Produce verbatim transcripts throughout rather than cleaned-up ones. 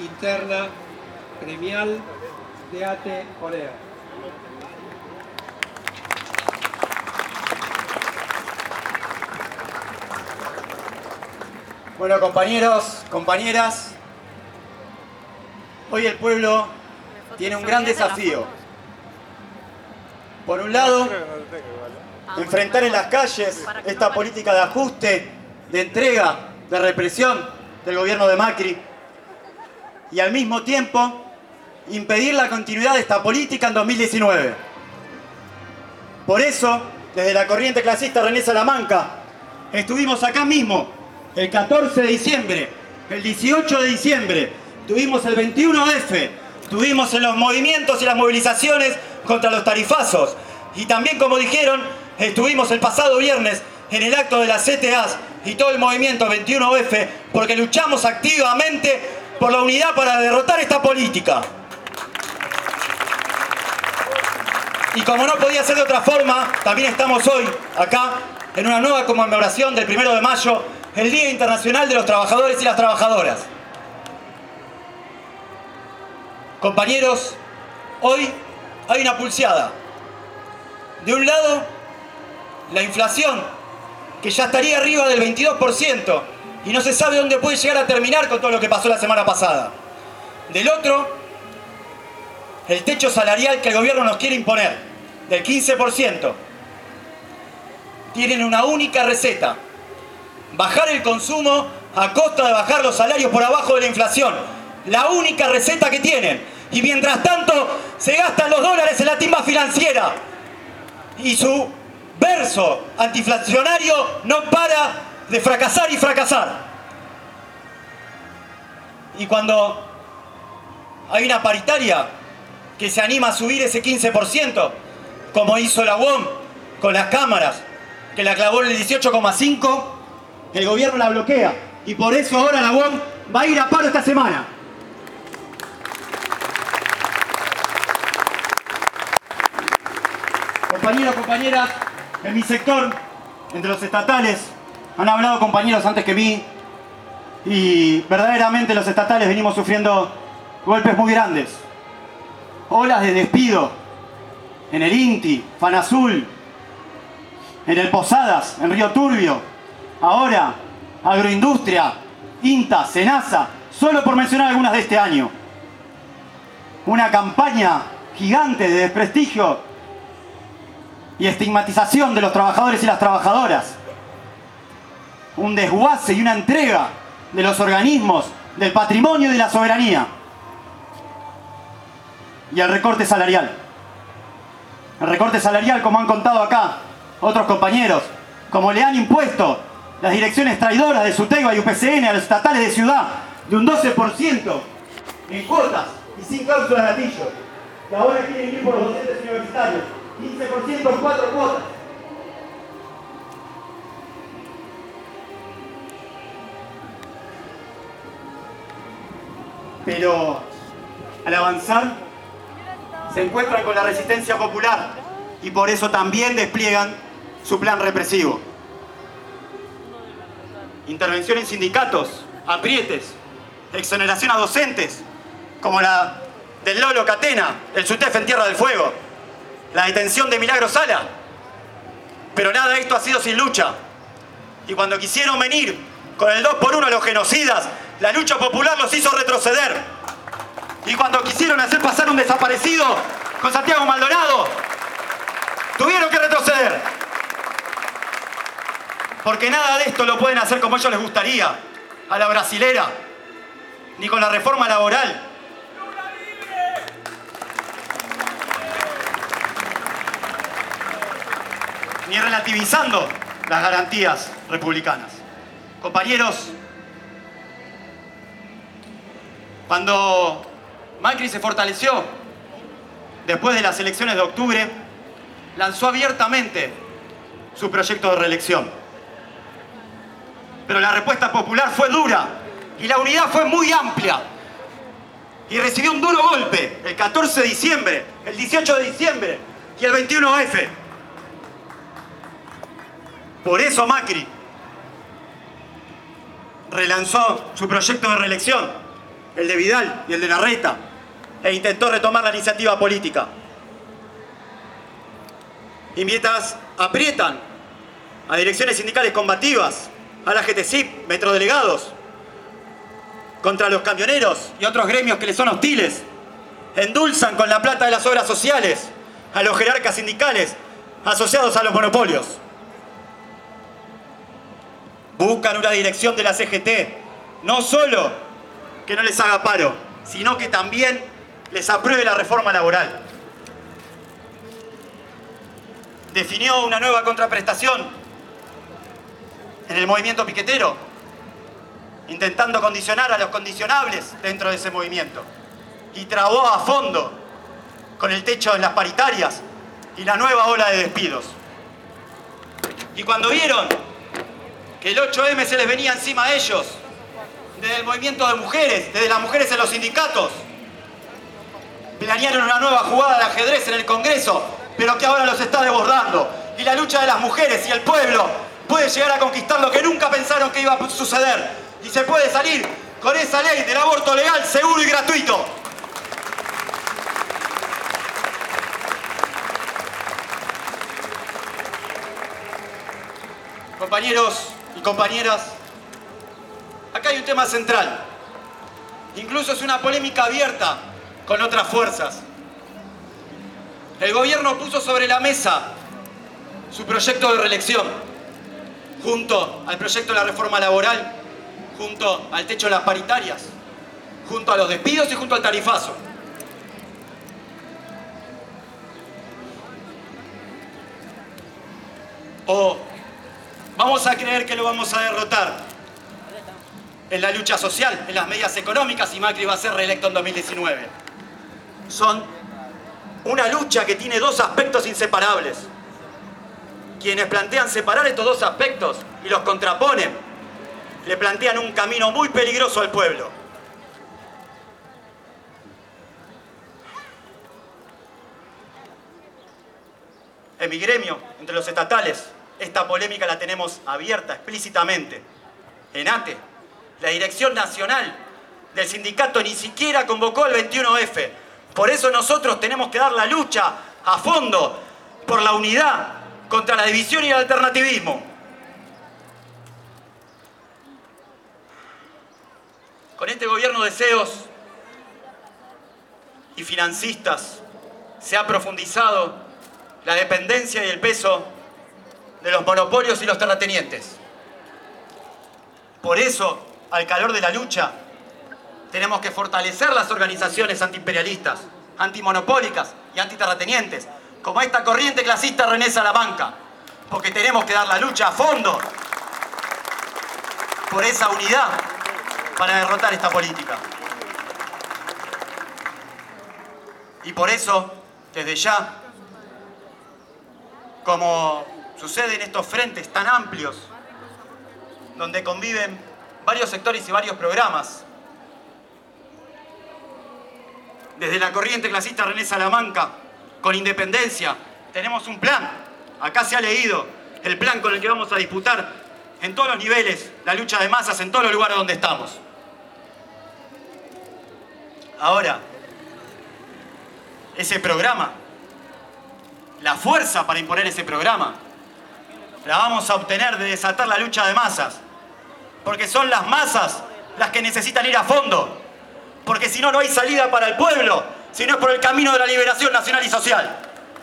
interna gremial de A T E Olea. Bueno, compañeros, compañeras, hoy el pueblo tiene un gran desafío. Por un lado, enfrentar en las calles esta política de ajuste, de entrega, de represión del gobierno de Macri y al mismo tiempo impedir la continuidad de esta política en dos mil diecinueve. Por eso, desde la corriente clasista René Salamanca, estuvimos acá mismo el catorce de diciembre, el dieciocho de diciembre, tuvimos el veintiuno F, tuvimos en los movimientos y las movilizaciones contra los tarifazos. Y también, como dijeron, estuvimos el pasado viernes en el acto de las C T As y todo el movimiento veintiuno F, porque luchamos activamente por la unidad para derrotar esta política. Y como no podía ser de otra forma, también estamos hoy acá en una nueva conmemoración del primero de mayo, el Día Internacional de los Trabajadores y las Trabajadoras. Compañeros, hoy hay una pulseada. De un lado, la inflación, que ya estaría arriba del veintidós por ciento y no se sabe dónde puede llegar a terminar con todo lo que pasó la semana pasada. Del otro, el techo salarial que el gobierno nos quiere imponer, del quince por ciento. Tienen una única receta: bajar el consumo a costa de bajar los salarios por abajo de la inflación. La única receta que tienen. Y mientras tanto se gastan los dólares en la timba financiera. Y su verso antiinflacionario no para de fracasar y fracasar. Y cuando hay una paritaria que se anima a subir ese quince por ciento, como hizo la U O M con las cámaras, que la clavó en el dieciocho coma cinco, el gobierno la bloquea. Y por eso ahora la U O M va a ir a paro esta semana. Compañeros, compañeras, en mi sector, entre los estatales, han hablado compañeros antes que mí, y verdaderamente los estatales venimos sufriendo golpes muy grandes. Olas de despido en el INTI, FANASUL, en el Posadas, en Río Turbio, ahora Agroindustria, INTA, SENASA, solo por mencionar algunas de este año. Una campaña gigante de desprestigio y estigmatización de los trabajadores y las trabajadoras. Un desguace y una entrega de los organismos, del patrimonio y de la soberanía. Y el recorte salarial. El recorte salarial, como han contado acá otros compañeros, como le han impuesto las direcciones traidoras de SUTEBA y U P C N a los estatales de ciudad, de un doce por ciento en cuotas y sin cláusula de gatillo, que ahora quieren ir por los docentes universitarios, quince por ciento en cuatro cuotas. Pero al avanzar se encuentran con la resistencia popular y por eso también despliegan su plan represivo. Intervención en sindicatos, aprietes, exoneración a docentes, como la del Lolo Catena, el SUTEF en Tierra del Fuego, la detención de Milagro Sala. Pero nada de esto ha sido sin lucha. Y cuando quisieron venir con el dos por uno a los genocidas, la lucha popular los hizo retroceder. Y cuando quisieron hacer pasar un desaparecido con Santiago Maldonado, tuvieron que retroceder. Porque nada de esto lo pueden hacer como a ellos les gustaría, a la brasilera, ni con la reforma laboral. Ni relativizando las garantías republicanas. Compañeros, cuando Macri se fortaleció después de las elecciones de octubre, lanzó abiertamente su proyecto de reelección. Pero la respuesta popular fue dura y la unidad fue muy amplia. Y recibió un duro golpe el catorce de diciembre, el dieciocho de diciembre y el veintiuno F. Por eso Macri relanzó su proyecto de reelección el de Vidal y el de Larreta, e intentó retomar la iniciativa política. Y mientras aprietan a direcciones sindicales combativas, a la G T C I P, metrodelegados, contra los camioneros y otros gremios que les son hostiles, endulzan con la plata de las obras sociales a los jerarcas sindicales asociados a los monopolios. Buscan una dirección de la C G T, no solo que no les haga paro, sino que también les apruebe la reforma laboral. Definió una nueva contraprestación en el movimiento piquetero, intentando condicionar a los condicionables dentro de ese movimiento. Y trabó a fondo con el techo de las paritarias y la nueva ola de despidos. Y cuando vieron que el ocho eme se les venía encima a ellos, desde el movimiento de mujeres, desde las mujeres en los sindicatos, planearon una nueva jugada de ajedrez en el Congreso, pero que ahora los está desbordando. Y la lucha de las mujeres y el pueblo puede llegar a conquistar lo que nunca pensaron que iba a suceder. Y se puede salir con esa ley del aborto legal, seguro y gratuito. Compañeros y compañeras, acá hay un tema central. Incluso es una polémica abierta con otras fuerzas. El gobierno puso sobre la mesa su proyecto de reelección, junto al proyecto de la reforma laboral, junto al techo de las paritarias, junto a los despidos y junto al tarifazo. O vamos a creer que lo vamos a derrotar en la lucha social, en las medidas económicas, y Macri va a ser reelecto en dos mil diecinueve. Son una lucha que tiene dos aspectos inseparables. Quienes plantean separar estos dos aspectos y los contraponen, le plantean un camino muy peligroso al pueblo. En mi gremio, entre los estatales, esta polémica la tenemos abierta explícitamente. En A T E, la dirección nacional del sindicato ni siquiera convocó el veintiuno efe. Por eso nosotros tenemos que dar la lucha a fondo por la unidad contra la división y el alternativismo. Con este gobierno de C E Os y financistas se ha profundizado la dependencia y el peso de los monopolios y los terratenientes. Por eso, al calor de la lucha, tenemos que fortalecer las organizaciones antiimperialistas, antimonopólicas y antiterratenientes, como esta corriente clasista René Salamanca, porque tenemos que dar la lucha a fondo por esa unidad para derrotar esta política. Y por eso, desde ya, como sucede en estos frentes tan amplios, donde conviven varios sectores y varios programas, desde la corriente clasista René Salamanca, con Independencia, tenemos un plan. Acá se ha leído el plan con el que vamos a disputar en todos los niveles la lucha de masas, en todos los lugares donde estamos. Ahora, ese programa, la fuerza para imponer ese programa, la vamos a obtener de desatar la lucha de masas, porque son las masas las que necesitan ir a fondo, porque si no, no hay salida para el pueblo, si no es por el camino de la liberación nacional y social.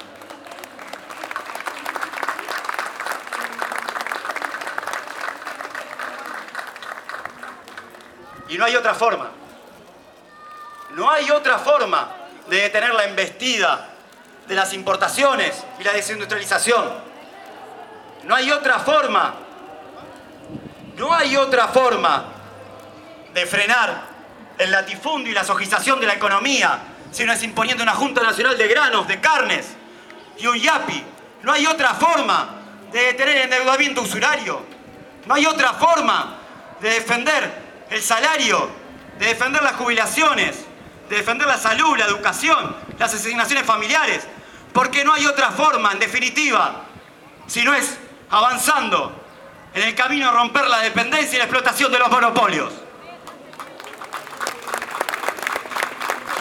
Y no hay otra forma, no hay otra forma de detener la embestida de las importaciones y la desindustrialización. No hay otra forma, no hay otra forma de frenar el latifundio y la sojización de la economía, sino es imponiendo una Junta Nacional de Granos, de Carnes y un YAPI. No hay otra forma de detener el endeudamiento usurario. No hay otra forma de defender el salario, de defender las jubilaciones, de defender la salud, la educación, las asignaciones familiares. Porque no hay otra forma, en definitiva, si no es avanzando en el camino de romper la dependencia y la explotación de los monopolios.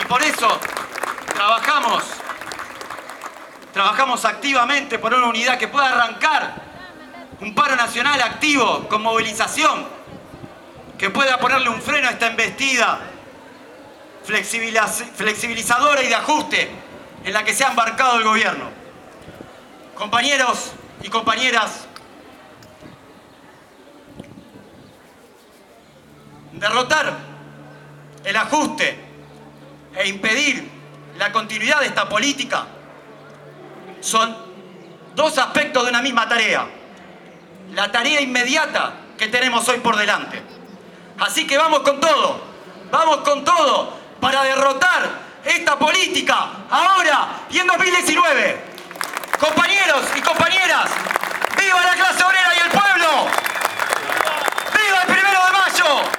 por eso trabajamos, trabajamos activamente por una unidad que pueda arrancar un paro nacional activo, con movilización, que pueda ponerle un freno a esta embestida flexibilizadora y de ajuste en la que se ha embarcado el gobierno. Compañeros y compañeras, derrotar el ajuste e impedir la continuidad de esta política son dos aspectos de una misma tarea. La tarea inmediata que tenemos hoy por delante. Así que vamos con todo, vamos con todo para derrotar esta política ahora y en dos mil diecinueve. Compañeros y compañeras, ¡viva la clase obrera y el pueblo! ¡Viva el primero de mayo!